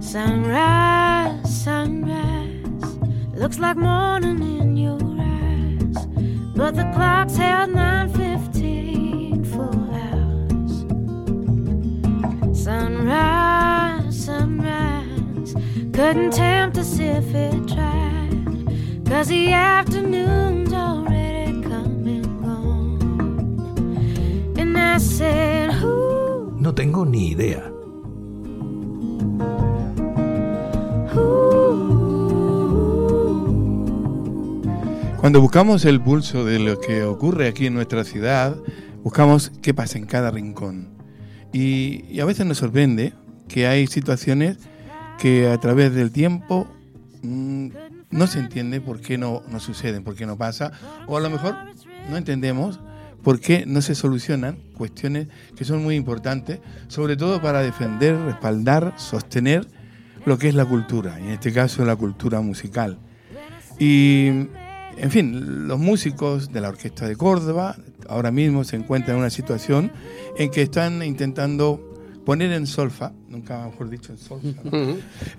Sunrise, sunrise, looks like morning in your eyes, but the clock's held 9:15 full hours. Sunrise, sunrise, couldn't tempt us if it tried, 'cause the afternoon's already come and gone. And I said, who? No tengo ni idea. Cuando buscamos el pulso de lo que ocurre aquí en nuestra ciudad, buscamos qué pasa en cada rincón. Y a veces nos sorprende que hay situaciones que a través del tiempo no se entiende por qué no suceden, por qué no pasa, o a lo mejor no entendemos por qué no se solucionan cuestiones que son muy importantes, sobre todo para defender, respaldar, sostener lo que es la cultura, y en este caso la cultura musical. Y, en fin, los músicos de la Orquesta de Córdoba ahora mismo se encuentran en una situación en que están intentando poner en solfa, nunca mejor dicho en solfa, ¿no?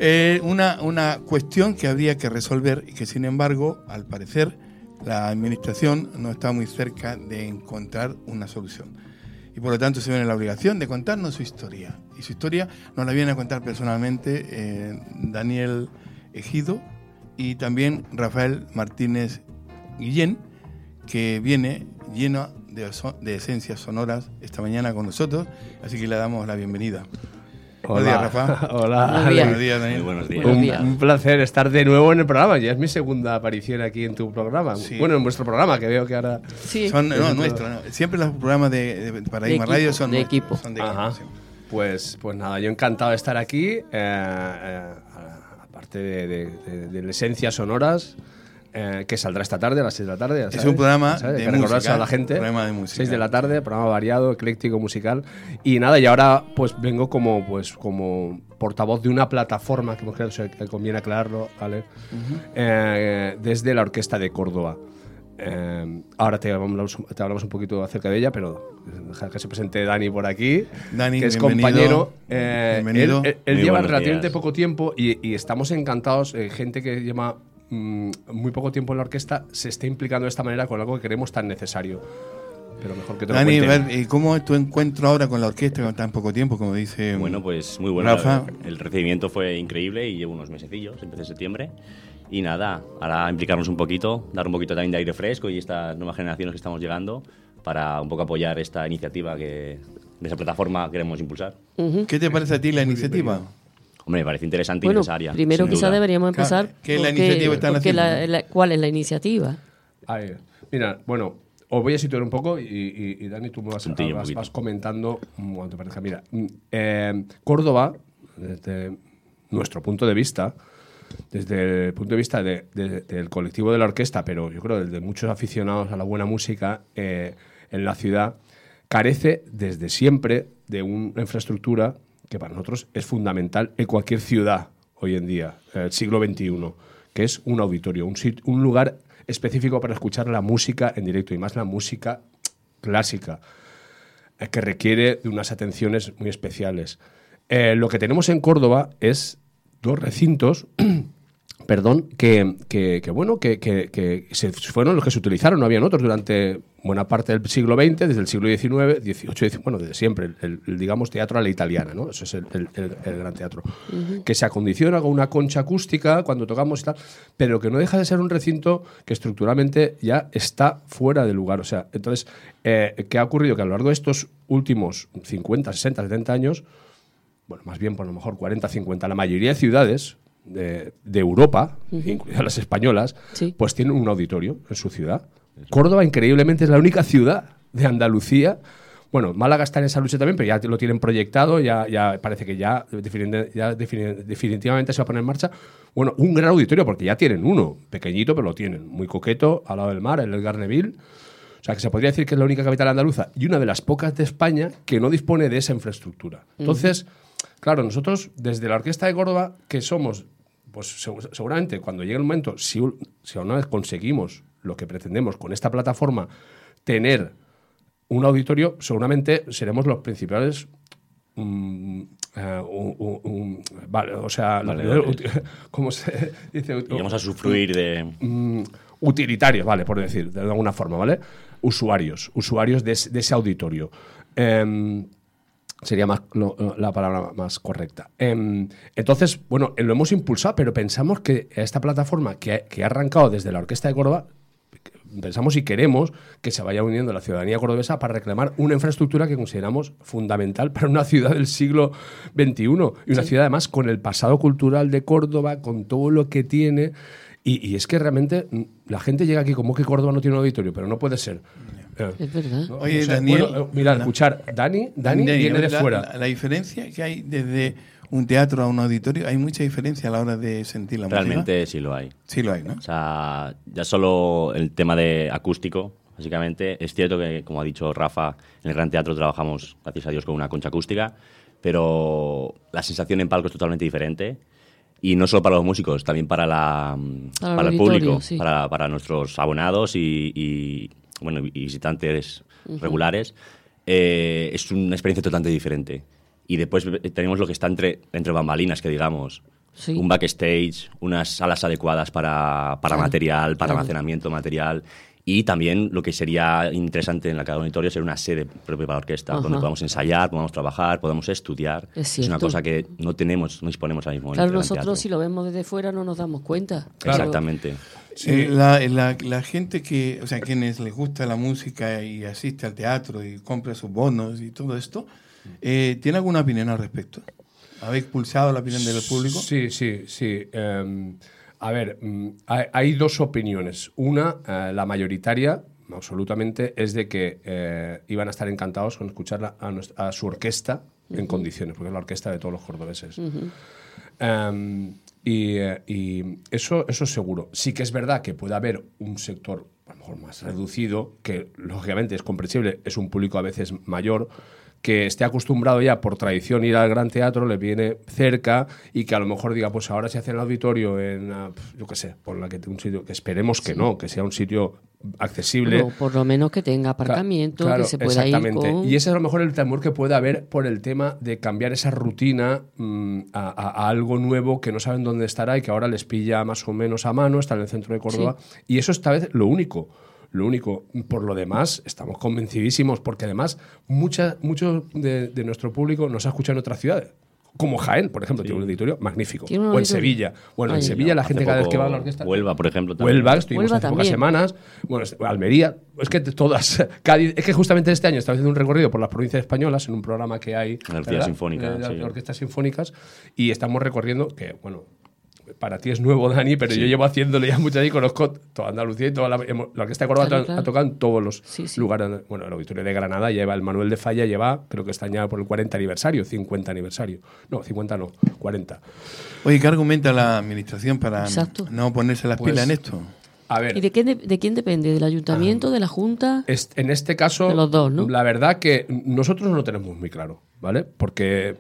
Una cuestión que habría que resolver y que, sin embargo, al parecer, la administración no está muy cerca de encontrar una solución. Y por lo tanto se ven en la obligación de contarnos su historia. Y su historia nos la viene a contar personalmente Daniel Ejido y también Rafael Martínez Guillén, que viene lleno de esencias sonoras esta mañana con nosotros, así que le damos la bienvenida. Buenos días, Rafa. Hola. Buenos días, Daniel. Muy buenos días. Un placer estar de nuevo en el programa. Ya es mi segunda aparición aquí en tu programa. Sí. Bueno, en vuestro programa, que veo que ahora... Sí. Nuestro. Siempre los programas de Paradigma Radio son de nuestros, equipo. son de Ajá. equipo. Pues nada, yo encantado de estar aquí. Aparte de Esencias Sonoras, que saldrá esta tarde a las 6 de la tarde. Es un programa ¿sabes? de Que recordarse música, a la gente. programa de música. 6 de la tarde, programa variado, ecléctico, musical. Y nada, y ahora pues vengo como portavoz de una plataforma, que creo que conviene aclararlo, ¿vale? Desde la Orquesta de Córdoba. Ahora te hablamos un poquito acerca de ella, pero deja que se presente Dani por aquí, Dani, que es bienvenido. compañero. Bienvenido. Él Muy lleva buenos relativamente días. poco tiempo y estamos encantados. Gente que lleva muy poco tiempo en la orquesta se está implicando de esta manera con algo que queremos tan necesario. Pero mejor que te lo Dani, cuente. ¿y cómo es tu encuentro ahora con la orquesta con tan poco tiempo, como dice Bueno, pues muy bueno. Rafa? El recibimiento fue increíble y llevo unos mesecillos, empecé en septiembre. Y nada, ahora implicarnos un poquito, dar un poquito también de aire fresco y estas nuevas generaciones que estamos llegando para un poco apoyar esta iniciativa que de esa plataforma queremos impulsar. ¿Qué te parece a ti la iniciativa? Hombre, me parece interesante y Bueno, necesaria. primero sin quizá duda. deberíamos empezar. Claro, ¿qué es la iniciativa que están haciendo? ¿Cuál es la iniciativa? Mira, bueno, os voy a situar un poco y Dani, tú me vas comentando cuando te parezca. Mira, Córdoba, desde nuestro punto de vista, desde el punto de vista del colectivo de la orquesta, pero yo creo de muchos aficionados a la buena música en la ciudad, carece desde siempre de una infraestructura que para nosotros es fundamental en cualquier ciudad hoy en día, el siglo XXI, que es un auditorio, un lugar específico para escuchar la música en directo, y más la música clásica, que requiere de unas atenciones muy especiales. Lo que tenemos en Córdoba es dos recintos que se fueron los que se utilizaron, no habían otros durante buena parte del siglo XX, desde el siglo XIX, XVIII, bueno, desde siempre, el digamos, teatro a la italiana, ¿no? Eso es el gran teatro. Que se acondiciona con una concha acústica cuando tocamos y tal, pero que no deja de ser un recinto que estructuralmente ya está fuera de lugar. O sea, entonces, ¿qué ha ocurrido? Que a lo largo de estos últimos 50, 60, 70 años, bueno, más bien por lo mejor 40, 50, la mayoría de ciudades de Europa, incluidas las españolas, Sí. pues tienen un auditorio en su ciudad. Córdoba, increíblemente, es la única ciudad de Andalucía. Bueno, Málaga está en esa lucha también, pero ya lo tienen proyectado, ya parece que ya definitivamente se va a poner en marcha. Bueno, un gran auditorio, porque ya tienen uno, pequeñito, pero lo tienen, muy coqueto, al lado del mar, el Garneville. O sea, que se podría decir que es la única capital andaluza y una de las pocas de España que no dispone de esa infraestructura. Entonces, claro, nosotros desde la Orquesta de Córdoba, que somos, pues seguramente cuando llegue el momento, si una vez conseguimos lo que pretendemos con esta plataforma, tener un auditorio, seguramente seremos los principales vale, o sea, Vale. ¿cómo se dice? Y vamos a sufrir de... Utilitarios, vale, por decir, de alguna forma, ¿vale? Usuarios de ese auditorio. Sería la palabra más correcta. Entonces, bueno, lo hemos impulsado, pero pensamos que esta plataforma que ha arrancado desde la Orquesta de Córdoba, pensamos y queremos que se vaya uniendo la ciudadanía cordobesa para reclamar una infraestructura que consideramos fundamental para una ciudad del siglo XXI y una ciudad además con el pasado cultural de Córdoba, con todo lo que tiene. Y es que realmente la gente llega aquí como que Córdoba no tiene un auditorio, pero no puede ser. Es verdad. ¿no? Oye, Daniel, bueno, mira, escuchar, Dani viene de fuera. La diferencia que hay desde un teatro a un auditorio, hay mucha diferencia a la hora de sentir la música. Realmente sí lo hay. Sí lo hay, ¿no? O sea, ya solo el tema de acústico, básicamente. Es cierto que, como ha dicho Rafa, en el Gran Teatro trabajamos, gracias a Dios, con una concha acústica, pero la sensación en palco es totalmente diferente. Y no solo para los músicos, también para el público, sí. para nuestros abonados y visitantes regulares. Es una experiencia totalmente diferente. Y después tenemos lo que está entre bambalinas, que digamos. Sí. Un backstage, unas salas adecuadas para material, para almacenamiento de material. Y también lo que sería interesante en cada auditorio sería una sede propia para la orquesta, donde podamos ensayar, podamos trabajar, podamos estudiar. Es una cosa que no disponemos ahora mismo. Claro, nosotros si lo vemos desde fuera no nos damos cuenta. Claro. Exactamente. Sí. La gente quienes les gusta la música y asiste al teatro y compra sus bonos y todo esto, ¿tiene alguna opinión al respecto? ¿Habéis pulsado la opinión del público? Sí. A ver, hay dos opiniones. Una, la mayoritaria, absolutamente, es de que iban a estar encantados con escuchar a su orquesta en condiciones, porque es la orquesta de todos los cordobeses. Y eso es seguro. Sí que es verdad que puede haber un sector a lo mejor más reducido, que lógicamente es comprensible, es un público a veces mayor, que esté acostumbrado ya por tradición ir al Gran Teatro, le viene cerca y que a lo mejor diga, pues ahora se hace en el auditorio en, yo qué sé, por un sitio que esperemos que no, que sea un sitio accesible. Bueno, por lo menos que tenga aparcamiento, claro, que se pueda ir con... Y ese es a lo mejor el temor que puede haber por el tema de cambiar esa rutina a algo nuevo que no saben dónde estará y que ahora les pilla más o menos a mano, está en el centro de Córdoba. Sí. Y eso esta vez lo único. Por lo demás, estamos convencidísimos, porque además mucho de nuestro público nos ha escuchado en otras ciudades. Como Jaén, por ejemplo, tiene un auditorio magnífico. O en Sevilla. Bueno, en Sevilla la gente cada vez que va a la orquesta... Huelva, por ejemplo. También. Huelva, estuvimos hace pocas semanas. Bueno, Almería. Es que todas... Cádiz, es que justamente este año estamos haciendo un recorrido por las provincias españolas en un programa que hay... La Orquesta Sinfónica. De orquestas sinfónicas. Y estamos recorriendo que, bueno... Para ti es nuevo, Dani, pero yo llevo haciéndolo ya mucho y conozco toda Andalucía y toda la Orquesta de Córdoba ha tocado en todos los lugares. Bueno, el Auditorio de Granada lleva, el Manuel de Falla creo que está ya por el 40 aniversario, 50 aniversario. No, 50 no, 40. Oye, ¿qué argumenta la administración para no ponerse las pilas en esto? A ver, ¿y de quién depende? ¿Del ayuntamiento, de la junta? En este caso, de los dos, ¿no? La verdad que nosotros no lo tenemos muy claro, ¿vale? Porque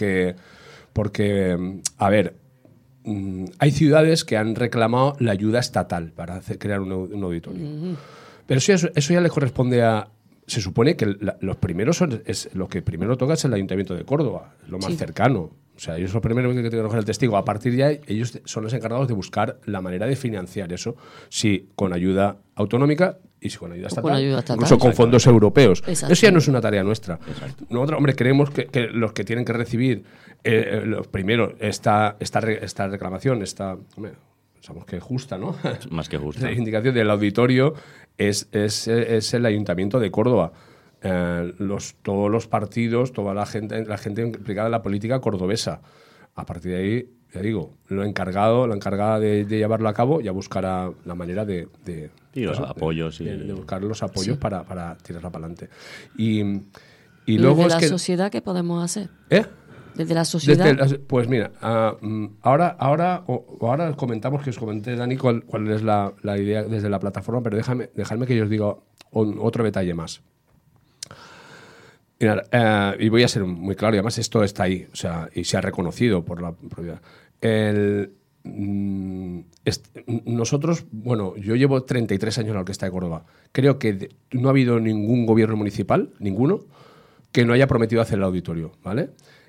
a ver... hay ciudades que han reclamado la ayuda estatal para crear un auditorio. Pero eso ya les corresponde a... Se supone que los primeros lo que primero toca es el Ayuntamiento de Córdoba, lo más cercano. O sea, ellos son los primeros que tienen que coger el testigo. A partir de ahí, ellos son los encargados de buscar la manera de financiar eso. Si con ayuda autonómica y si con ayuda estatal. Incluso con fondos europeos. Eso ya no es una tarea nuestra. Nosotros, hombre, creemos que los que tienen que recibir los primeros esta reclamación, pensamos que es justa, ¿no? Más que justa. La indicación del auditorio es el Ayuntamiento de Córdoba. Todos los partidos, toda la gente implicada en la política cordobesa. A partir de ahí, ya digo, lo encargada de llevarlo a cabo ya buscará la manera de los apoyos de buscar los apoyos para tirarla para adelante. Y luego desde la sociedad, ¿qué podemos hacer? Desde la sociedad. Pues mira, ahora comentamos, que os comenté, Dani, cuál es la idea desde la plataforma, pero dejadme que yo os diga otro detalle más. Mirad, y voy a ser muy claro, y además esto está ahí, o sea, y se ha reconocido por la propiedad. Nosotros, bueno, yo llevo 33 años en la Orquesta de Córdoba. Creo que no ha habido ningún gobierno municipal, ninguno, que no haya prometido hacer el auditorio, ¿vale?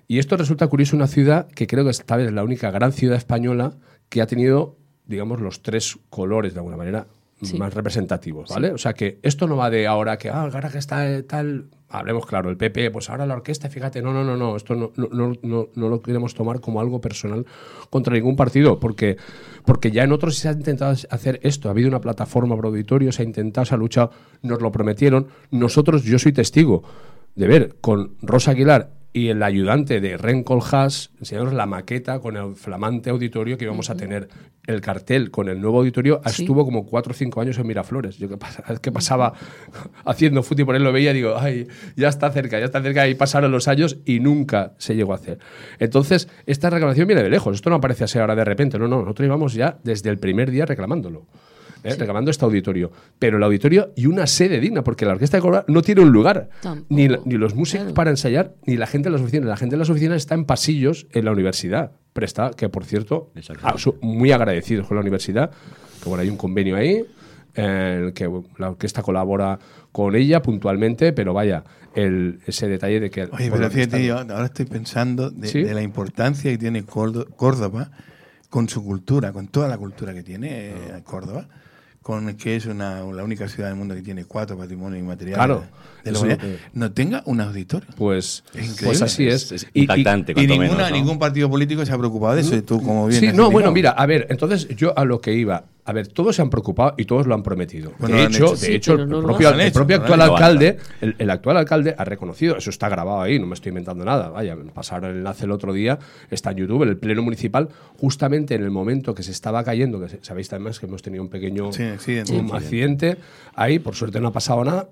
Y esto resulta curioso, una ciudad que creo que esta vez es la única gran ciudad española que ha tenido, digamos, los 3 colores de alguna manera más representativos, ¿vale? O sea que esto no va de ahora que, ahora que está tal, hablemos claro, el PP, pues ahora la orquesta, fíjate, no, esto no lo queremos tomar como algo personal contra ningún partido, porque ya en otros se ha intentado hacer esto, ha habido una plataforma por auditorio, se ha intentado, se ha luchado, nos lo prometieron, nosotros, yo soy testigo de ver con Rosa Aguilar y el ayudante de Ren Koolhaas enseñarnos la maqueta con el flamante auditorio que íbamos a tener. El cartel con el nuevo auditorio estuvo como 4 o 5 años en Miraflores. Yo que pasaba haciendo fútbol y por él lo veía, digo, ay, ya está cerca. Y pasaron los años y nunca se llegó a hacer. Entonces, esta reclamación viene de lejos. Esto no aparece así ahora de repente. No, nosotros íbamos ya desde el primer día reclamándolo. Reclamando este auditorio. Pero el auditorio y una sede digna, porque la Orquesta de Córdoba no tiene un lugar. Ni los músicos para ensayar, ni la gente de las oficinas. La gente de las oficinas está en pasillos en la universidad. Presta, que por cierto, muy agradecidos con la universidad, que bueno, hay un convenio ahí, en el que la orquesta colabora con ella puntualmente, pero vaya, ese detalle de que... Oye, pero fíjate, yo ahora estoy pensando de la importancia que tiene Córdoba con su cultura, con toda la cultura que tiene Córdoba, con que es la única ciudad del mundo que tiene 4 patrimonios inmateriales de la humanidad, no tenga un auditorio. Pues así es. Es impactante. Y ningún partido político se ha preocupado de eso, tú como bien. Sí, no, bueno, mira, a ver, entonces yo a lo que iba, a ver, todos se han preocupado y todos lo han prometido. Bueno, de hecho, el propio actual alcalde, el actual alcalde ha reconocido, eso está grabado ahí, no me estoy inventando nada, vaya, me pasaron el enlace el otro día, está en YouTube, en el pleno municipal, justamente en el momento que se estaba cayendo, que sabéis además que hemos tenido un pequeño accidente, ahí por suerte no ha pasado nada.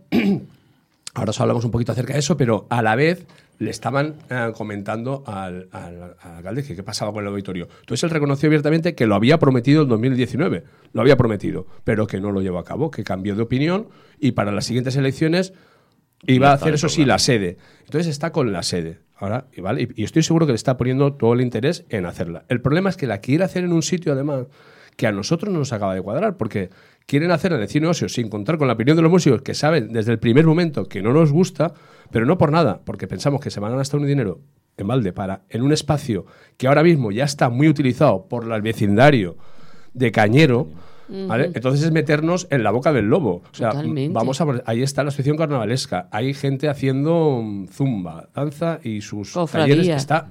Ahora os hablamos un poquito acerca de eso, pero a la vez le estaban comentando al alcalde que qué pasaba con el auditorio. Entonces él reconoció abiertamente que lo había prometido en 2019, lo había prometido, pero que no lo llevó a cabo, que cambió de opinión y para las siguientes elecciones iba a hacer, eso sí, la sede. Entonces está con la sede ahora, ¿vale? Y estoy seguro que le está poniendo todo el interés en hacerla. El problema es que la quiere hacer en un sitio, además, que a nosotros no nos acaba de cuadrar, porque quieren hacerla en el Cine Ocio sin contar con la opinión de los músicos que saben desde el primer momento que no nos gusta, pero no por nada, porque pensamos que se van a gastar un dinero en balde en un espacio que ahora mismo ya está muy utilizado por el vecindario de Cañero, ¿vale? Entonces es meternos en la boca del lobo. O sea, ahí está la asociación carnavalesca, hay gente haciendo zumba, danza y sus talleres. Está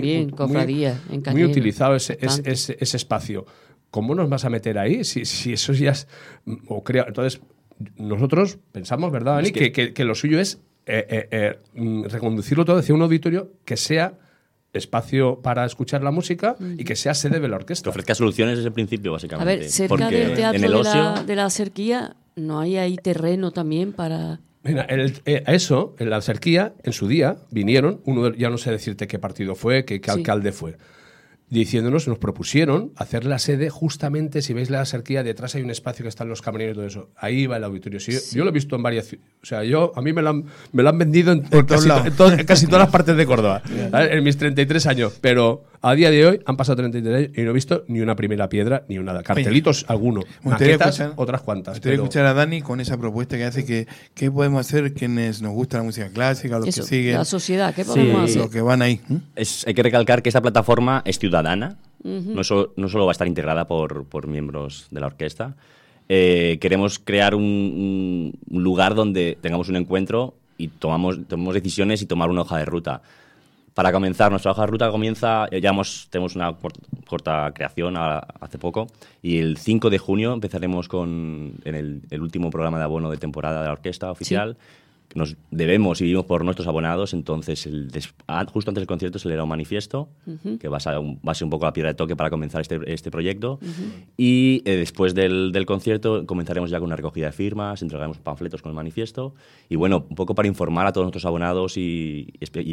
muy utilizado ese espacio. ¿Cómo nos vas a meter ahí? Si eso ya es... Entonces, nosotros pensamos, ¿verdad, Dani? Que lo suyo es reconducirlo todo hacia un auditorio que sea espacio para escuchar la música y que sea sede de la orquesta. Que ofrezca soluciones desde el principio, básicamente. A ver, cerca del teatro de la Cerquía, ¿no hay ahí terreno también para...? Mira, eso, en la Cerquía, en su día, vinieron, ya no sé decirte qué partido fue, qué alcalde fue, diciéndonos, nos propusieron hacer la sede justamente, si veis la Cerquía, detrás hay un espacio que están los camerinos y todo eso. Ahí va el auditorio. Yo lo he visto en varias... O sea, a mí me lo han vendido en casi todas las partes de Córdoba, en mis 33 años. Pero a día de hoy han pasado 33 años y no he visto ni una primera piedra, ni un nada. Cartelitos, algunos. Maquetas, otras cuantas. Te voy a escuchar a Dani con esa propuesta que hace ¿qué podemos hacer quienes nos gusta la música clásica, los que siguen? La sociedad, ¿qué podemos hacer? Los que van ahí. Hay que recalcar que esta plataforma es ciudadana, no solo va a estar integrada por miembros de la orquesta. Queremos crear un lugar donde tengamos un encuentro y tomemos decisiones y tomar una hoja de ruta. Para comenzar, nuestra hoja de ruta tenemos una corta creación hace poco, y el 5 de junio empezaremos en el último programa de abono de temporada de la orquesta oficial. Nos debemos y vivimos por nuestros abonados, entonces justo antes del concierto se leerá un manifiesto que va a ser un poco la piedra de toque para comenzar este proyecto, y después del concierto comenzaremos ya con una recogida de firmas, entregaremos panfletos con el manifiesto, y bueno, un poco para informar a todos nuestros abonados y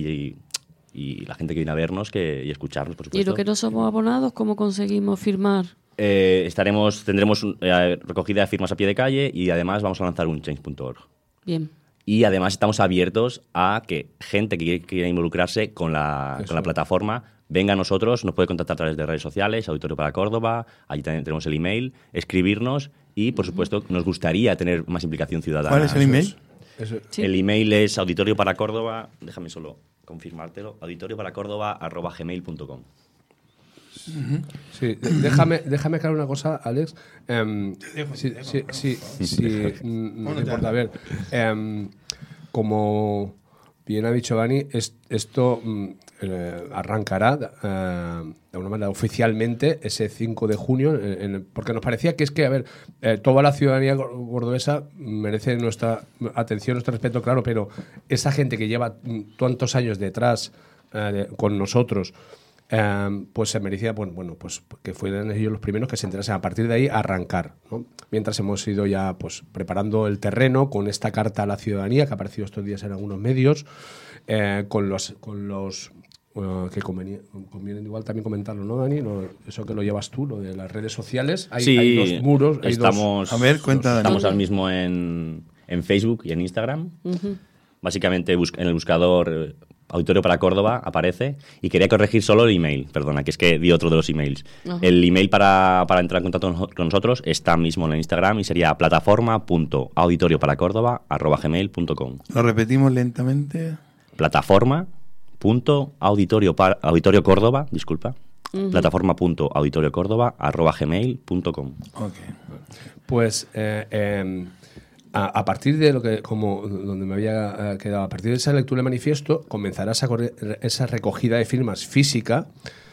la gente que viene a vernos y escucharnos, por supuesto. ¿Y lo que no somos abonados, cómo conseguimos firmar? Tendremos recogida de firmas a pie de calle, y además vamos a lanzar un change.org. Bien. Y además estamos abiertos a que gente que quiera involucrarse con la plataforma venga a nosotros, nos puede contactar a través de redes sociales, Auditorio para Córdoba, allí también tenemos el email, escribirnos, y por supuesto nos gustaría tener más implicación ciudadana. ¿Cuál es el email? El email es Auditorio para Córdoba, déjame solo confirmártelo, auditorioparacordoba@gmail.com. Sí, déjame aclarar una cosa, Alex. No importa, a ver. Como bien ha dicho Dani, esto arrancará de alguna manera oficialmente ese 5 de junio, porque nos parecía que a ver, toda la ciudadanía cordobesa merece nuestra atención, nuestro respeto, claro, pero esa gente que lleva tantos años detrás con nosotros, pues se merecía, pues que fueran ellos los primeros que se enterasen. A partir de ahí arrancar, ¿no? Mientras hemos ido ya pues preparando el terreno con esta carta a la ciudadanía que ha aparecido estos días en algunos medios, con los que conviene igual también comentarlo, ¿no, Dani? Eso que lo llevas tú, lo de las redes sociales. Hay dos muros. Estamos, a ver, cuenta, Dani. Estamos ahora mismo en Facebook y en Instagram. Básicamente en el buscador Auditorio para Córdoba aparece, y quería corregir solo el email, perdona, que es que di otro de los emails. El email para entrar en contacto con nosotros está mismo en el Instagram y sería plataforma.auditorioparacordoba@gmail.com. Lo repetimos lentamente. Plataforma.auditoriocórdoba, disculpa. Plataforma.auditoriocórdoba@gmail.com. Okay. Pues a partir de lo que, como donde me había quedado, a partir de esa lectura del manifiesto, comenzará esa recogida de firmas física.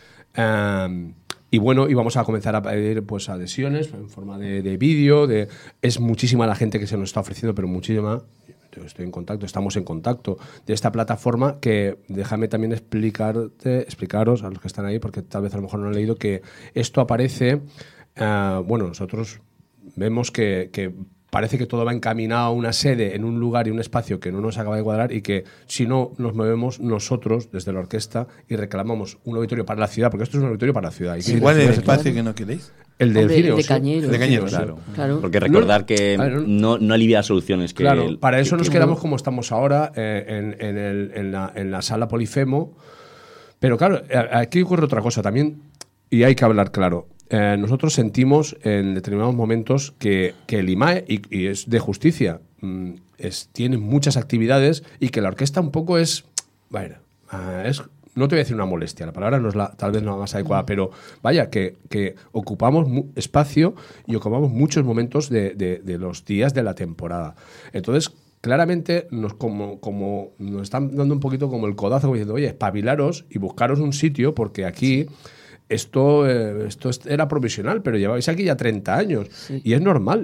Y bueno, y vamos a comenzar a pedir pues adhesiones en forma de vídeo. Es muchísima la gente que se nos está ofreciendo, pero muchísima. Yo estoy en contacto, estamos en contacto de esta plataforma, que déjame también explicaros a los que están ahí, porque tal vez a lo mejor no han leído, que esto aparece. Bueno, nosotros vemos que parece que todo va encaminado a una sede en un lugar y un espacio que no nos acaba de cuadrar, y que si no nos movemos nosotros desde la orquesta y reclamamos un auditorio para la ciudad, porque esto es un auditorio para la ciudad. ¿Y cuál es el espacio que no queréis? El del cine. De Cañeros. De Cañeros, claro. Porque recordar que no alivia soluciones. Que claro, para eso nos quedamos como estamos ahora, en la sala Polifemo. Pero claro, aquí ocurre otra cosa también, y hay que hablar claro. Nosotros sentimos en determinados momentos que el IMAE, y es de justicia, tiene muchas actividades, y que la orquesta un poco es, bueno, no te voy a decir una molestia, la palabra no es tal vez no la más adecuada, pero vaya, que ocupamos espacio y ocupamos muchos momentos de los días de la temporada. Entonces, claramente como nos están dando un poquito como el codazo, como diciendo, oye, espabilaros y buscaros un sitio, porque aquí esto era provisional, pero lleváis aquí ya 30 años. Sí. Y es normal,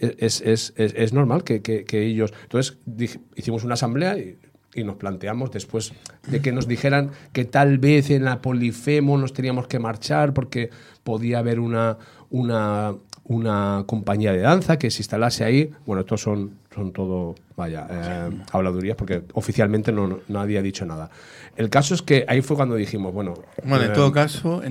es normal que ellos... Entonces hicimos una asamblea y nos planteamos, después de que nos dijeran que tal vez en la Polifemo nos teníamos que marchar porque podía haber una compañía de danza que se instalase ahí. Bueno, estos son todo, habladurías, porque oficialmente nadie ha dicho nada. El caso es que ahí fue cuando dijimos, bueno, en todo caso,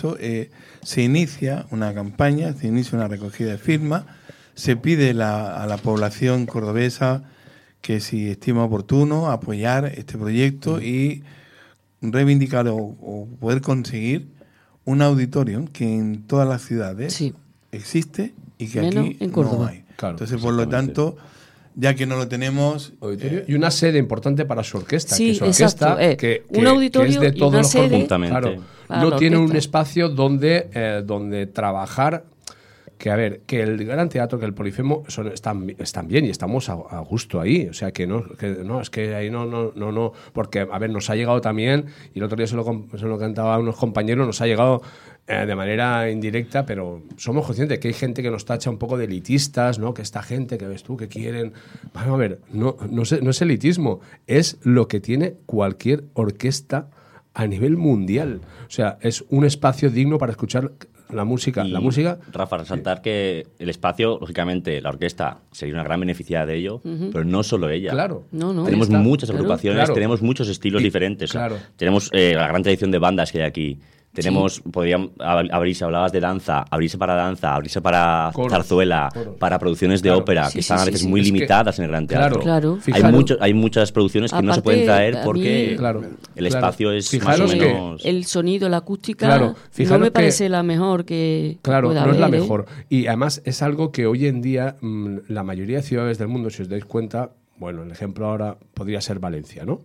se inicia una campaña, se inicia una recogida de firmas, se pide a la población cordobesa que, si estima oportuno, apoyar este proyecto y reivindicar o poder conseguir un auditorio que en todas las ciudades existe y que menos aquí en Córdoba. no hay. Claro, entonces, por lo tanto, ya que no lo tenemos... y una sede importante para su orquesta. Sí, que su orquesta, un auditorio que es de todos y una los sede. Claro, no tiene un espacio donde trabajar. Que a ver, que el Gran Teatro, que el Polifemo están bien y estamos a gusto ahí. O sea, que no, es que ahí no. Porque, a ver, nos ha llegado también, y el otro día se lo cantaba a unos compañeros, nos ha llegado de manera indirecta, pero somos conscientes de que hay gente que nos tacha un poco de elitistas, ¿no? Que esta gente que ves tú, que quieren... Vamos a ver, no es elitismo, es lo que tiene cualquier orquesta a nivel mundial. O sea, es un espacio digno para escuchar la música. Rafa, resaltar que el espacio, lógicamente, la orquesta sería una gran beneficiada de ello, pero no solo ella. Claro. No, tenemos muchas agrupaciones, claro. tenemos muchos estilos diferentes. Claro. Tenemos la gran tradición de bandas que hay aquí. Podrían abrirse, hablabas de danza, abrirse para zarzuela, para producciones de ópera, que están a veces muy limitadas en el Gran Teatro. Claro. Hay muchas producciones que no se pueden traer porque el espacio es más o menos... El sonido, la acústica, no me parece la mejor que pueda haber. No es la mejor. Y además es algo que hoy en día la mayoría de ciudades del mundo, si os dais cuenta, bueno, el ejemplo ahora podría ser Valencia, ¿no?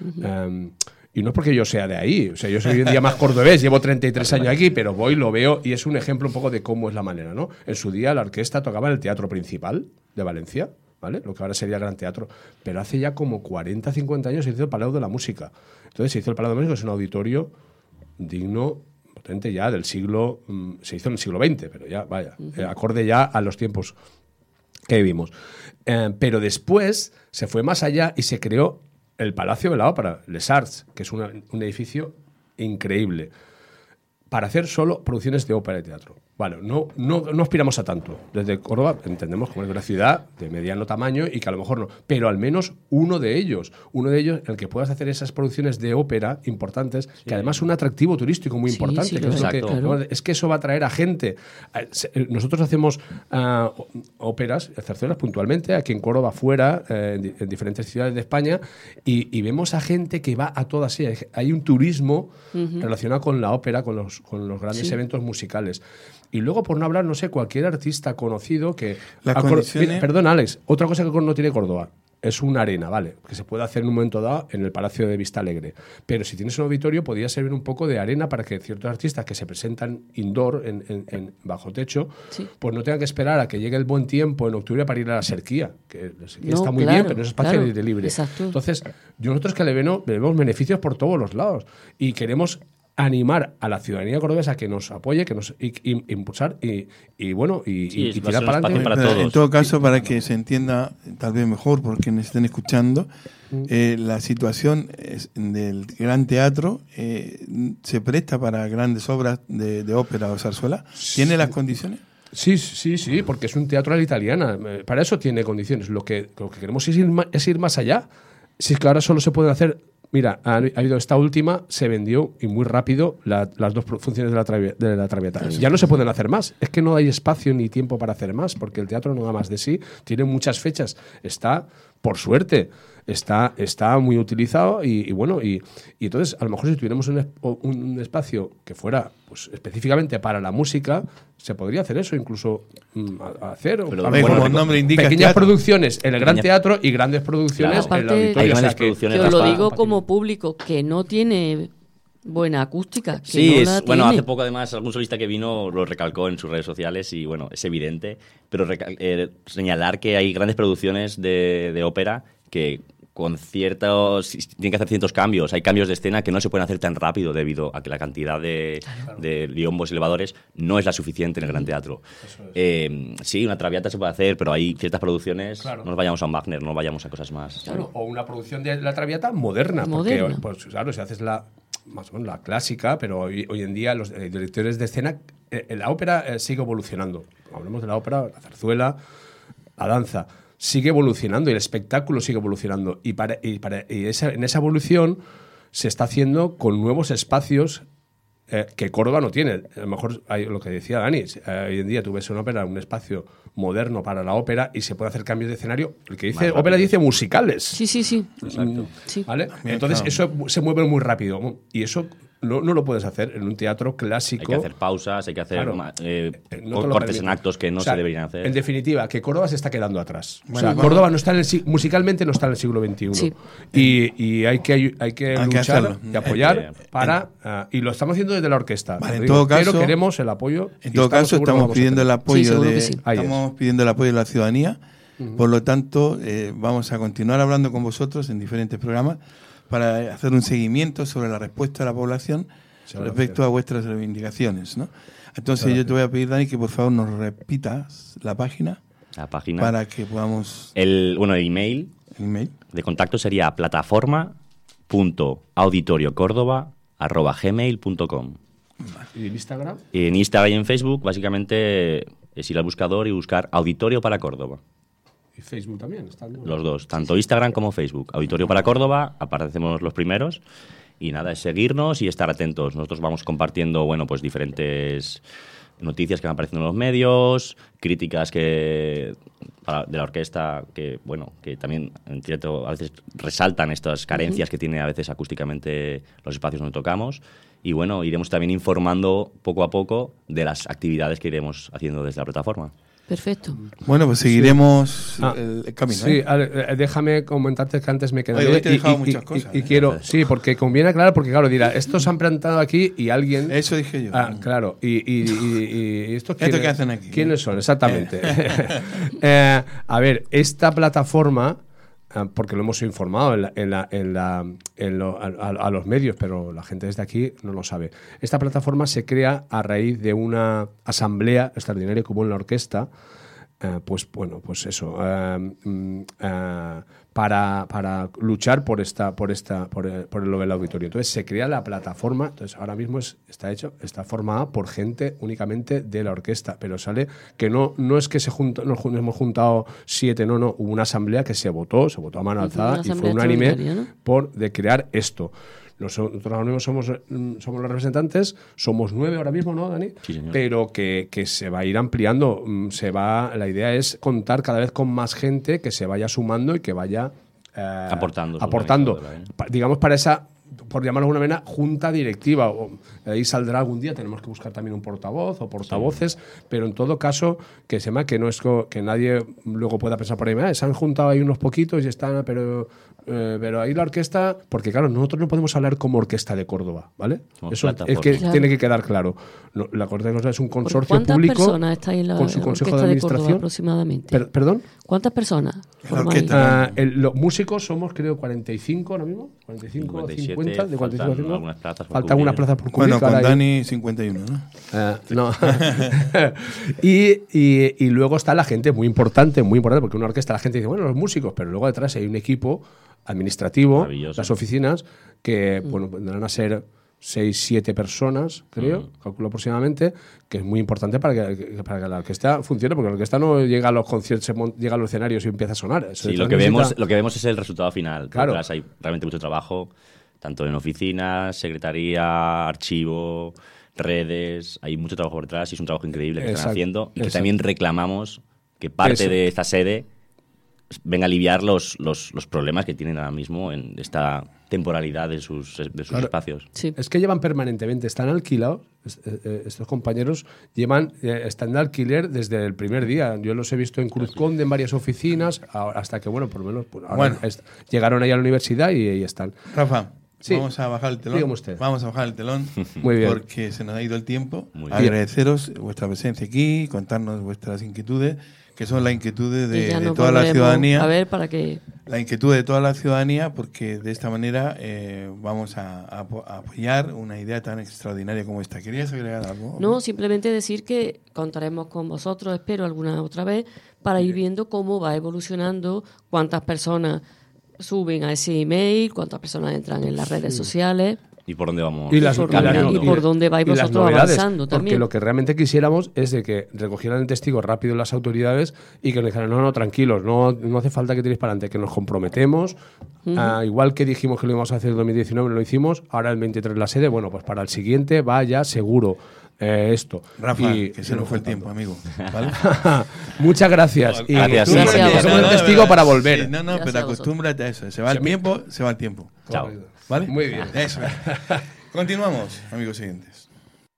Y no es porque yo sea de ahí, o sea, yo soy hoy en día más cordobés, llevo 33 años aquí, pero voy, lo veo y es un ejemplo un poco de cómo es la manera, ¿no? En su día la orquesta tocaba en el Teatro Principal de Valencia, ¿vale? Lo que ahora sería el Gran Teatro, pero hace ya como 40, 50 años se hizo el Palau de la Música. Entonces se hizo el Palau de la Música, que es un auditorio digno, potente ya del siglo, se hizo en el siglo XX, pero ya, vaya, acorde ya a los tiempos que vivimos. Pero después se fue más allá y se creó el Palacio de la Ópera, Les Arts, que es un edificio increíble, para hacer solo producciones de ópera y teatro. Vale, no aspiramos a tanto. Desde Córdoba entendemos como es una ciudad de mediano tamaño y que a lo mejor no, pero al menos uno de ellos, en el que puedas hacer esas producciones de ópera importantes, que además es un atractivo turístico muy importante. Sí, que es que eso va a atraer a gente. Nosotros hacemos óperas, zarzuelas puntualmente, aquí en Córdoba, fuera, en diferentes ciudades de España, y vemos a gente que va a todas ellas. Hay un turismo relacionado con la ópera, con los grandes eventos musicales. Y luego, por no hablar, no sé, cualquier artista conocido que... Perdón, Alex, otra cosa que no tiene Córdoba es una arena, ¿vale? Que se puede hacer en un momento dado en el Palacio de Vista Alegre. Pero si tienes un auditorio, podría servir un poco de arena para que ciertos artistas que se presentan indoor, bajo techo, pues no tengan que esperar a que llegue el buen tiempo en octubre para ir a la Serquía, que la Serquía está muy bien, pero es espacio libre. Exacto. Entonces, nosotros que le vemos beneficios por todos los lados y queremos animar a la ciudadanía cordobesa que nos apoye, que nos impulsar y tirar para adelante. En todo caso, para que se entienda tal vez mejor por quienes estén escuchando, la situación del Gran Teatro se presta para grandes obras de ópera o zarzuela. ¿Tiene las condiciones? Sí, porque es un teatro a la italiana. Para eso tiene condiciones. Lo que queremos es ir más allá. Si es que ahora solo se pueden hacer... Mira, ha habido esta última, se vendió y muy rápido las dos funciones de la Traviata. Ya no se pueden hacer más. Es que no hay espacio ni tiempo para hacer más, porque el teatro no da más de sí. Tiene muchas fechas. Está, por suerte, está muy utilizado y entonces a lo mejor si tuviéramos un espacio que fuera pues específicamente para la música, se podría hacer eso, incluso hacer como el nombre indica, pequeñas producciones en el Gran Teatro y grandes producciones en el auditorio. Hay grandes producciones. Yo lo digo como público, que no tiene buena acústica. Que sí, no bueno, hace poco además algún solista que vino lo recalcó en sus redes sociales y bueno, es evidente, pero señalar que hay grandes producciones de ópera que con tienen que hacer ciertos cambios. Hay cambios de escena que no se pueden hacer tan rápido debido a que la cantidad de biombos y elevadores no es la suficiente en el Gran Teatro. Sí, una Traviata se puede hacer, pero hay ciertas producciones, no nos vayamos a un Wagner, no nos vayamos a cosas más. Claro, o una producción de la Traviata moderna. Porque, pues, claro, si haces más o menos la clásica, pero hoy en día los directores de escena, la ópera sigue evolucionando. Hablamos de la ópera, la zarzuela, la danza. Sigue evolucionando y el espectáculo sigue evolucionando. Y en esa evolución se está haciendo con nuevos espacios que Córdoba no tiene. A lo mejor hay lo que decía Dani, hoy en día tú ves una ópera, un espacio moderno para la ópera y se puede hacer cambios de escenario. El que dice ópera dice musicales. Sí. Exacto. ¿Vale? Entonces eso se mueve muy rápido y eso no lo puedes hacer en un teatro clásico. Hay que hacer pausas, hay que hacer cortes en actos que no se deberían hacer. En definitiva, que Córdoba se está quedando atrás. Córdoba no está musicalmente no está en el siglo XXI. Sí. Y hay que luchar y apoyar y lo estamos haciendo desde la orquesta. Vale, en todo caso, pero queremos el apoyo. En todo caso, estamos pidiendo el apoyo pidiendo el apoyo de la ciudadanía. Por lo tanto, vamos a continuar hablando con vosotros en diferentes programas para hacer un seguimiento sobre la respuesta de la población respecto a vuestras reivindicaciones, ¿no? Entonces yo te voy a pedir, Dani, que por favor nos repitas la página para que podamos... El email de contacto sería plataforma.auditoriocordoba@gmail.com. ¿Y en Instagram? En Instagram y en Facebook, básicamente, es ir al buscador y buscar Auditorio para Córdoba. ¿Y Facebook también? Los dos, tanto Instagram como Facebook. Auditorio para Córdoba, aparecemos los primeros. Y nada, es seguirnos y estar atentos. Nosotros vamos compartiendo, pues diferentes noticias que van apareciendo en los medios, críticas de la orquesta que también en cierto, a veces resaltan estas carencias que tiene a veces acústicamente los espacios donde tocamos. Y iremos también informando poco a poco de las actividades que iremos haciendo desde la plataforma. Perfecto. Bueno, pues seguiremos el camino. Sí, déjame comentarte que antes me quedé. Oye, hoy te he dejado muchas cosas. Y quiero, sí, porque conviene aclarar, porque claro, dirá, estos se han plantado aquí y alguien. Eso dije yo. Claro. Y estos ¿Esto qué hacen aquí? ¿Quiénes son? Exactamente. A ver, esta plataforma, porque lo hemos informado a los medios, pero la gente desde aquí no lo sabe. Esta plataforma se crea a raíz de una asamblea extraordinaria que hubo en la orquesta, para luchar por lo del auditorio. Entonces se crea la plataforma. Entonces ahora mismo está formada por gente únicamente de la orquesta, pero sale que no es que nos hemos juntado 7, no, hubo una asamblea que se votó a mano alzada y fue unánime, ¿no? de crear esto. Nosotros ahora mismo somos los representantes, somos 9 ahora mismo, ¿no, Dani? Sí, señor. Pero que se va a ir ampliando. La idea es contar cada vez con más gente que se vaya sumando y que vaya aportando. Digamos, para esa, por llamarlo de alguna manera, junta directiva. Ahí saldrá algún día, tenemos que buscar también un portavoz o portavoces, pero en todo caso, que sepa que no es que nadie luego pueda pensar por ahí, se han juntado ahí unos poquitos y están, pero ahí la orquesta, porque claro, nosotros no podemos hablar como Orquesta de Córdoba, ¿vale? Eso es que tiene que quedar claro. La Orquesta de Córdoba es un consorcio público. ¿Cuántas personas estáis en la con su consejo de administración Córdoba, aproximadamente? ¿Perdón? ¿Cuántas personas? Los músicos somos, creo, 45 ahora mismo. 45, 50, de 45 a 50. Faltan algunas plazas por cubrir. Bueno, con Dani 51, ¿no? No. y luego está la gente, muy importante, porque una orquesta, la gente dice, bueno, los músicos, pero luego detrás hay un equipo administrativo, las oficinas, que vendrán a ser 6-7 personas, creo, calculo aproximadamente, que es muy importante para que la orquesta funcione, porque la orquesta no llega a los conciertos, llega a los escenarios y empieza a sonar. Sí, lo que vemos es el resultado final. Claro. Hay realmente mucho trabajo, tanto en oficinas, secretaría, archivo, redes, hay mucho trabajo por detrás y es un trabajo increíble que están haciendo y que también reclamamos que parte de esta sede venga a aliviar los problemas que tienen ahora mismo en esta temporalidad de sus espacios. Sí. Es que llevan permanentemente, están alquilados, estos compañeros están de alquiler desde el primer día. Yo los he visto en Cruz Conde, en varias oficinas, hasta que, por lo menos llegaron ahí a la universidad y ahí están. Rafa, vamos a bajar el telón. Dígame usted. Vamos a bajar el telón. Muy bien. Porque se nos ha ido el tiempo. Agradeceros vuestra presencia aquí, contarnos vuestras inquietudes, que son las inquietudes de no toda la ciudadanía. A ver, para que... La inquietud de toda la ciudadanía, porque de esta manera vamos a apoyar una idea tan extraordinaria como esta. ¿Querías agregar algo? No, simplemente decir que contaremos con vosotros, espero, alguna otra vez, para ir viendo cómo va evolucionando, cuántas personas suben a ese email, cuántas personas entran en las redes sociales. Y por dónde vamos. Y por dónde vais vosotros avanzando también. Porque lo que realmente quisiéramos es de que recogieran el testigo rápido las autoridades y que nos dijeran, no, tranquilos, no hace falta que tiréis para adelante, que nos comprometemos. Igual que dijimos que lo íbamos a hacer en 2019, lo hicimos. Ahora el 23 la sede, pues para el siguiente va ya seguro. Esto. Rafa, que se nos fue el tiempo, amigo. ¿Vale? Muchas gracias. Gracias. Somos el testigo para volver. Sí, pero acostúmbrate a eso. Se va el tiempo, se va el tiempo. Chao. ¿Vale? Muy bien. Eso. Continuamos, amigos siguientes.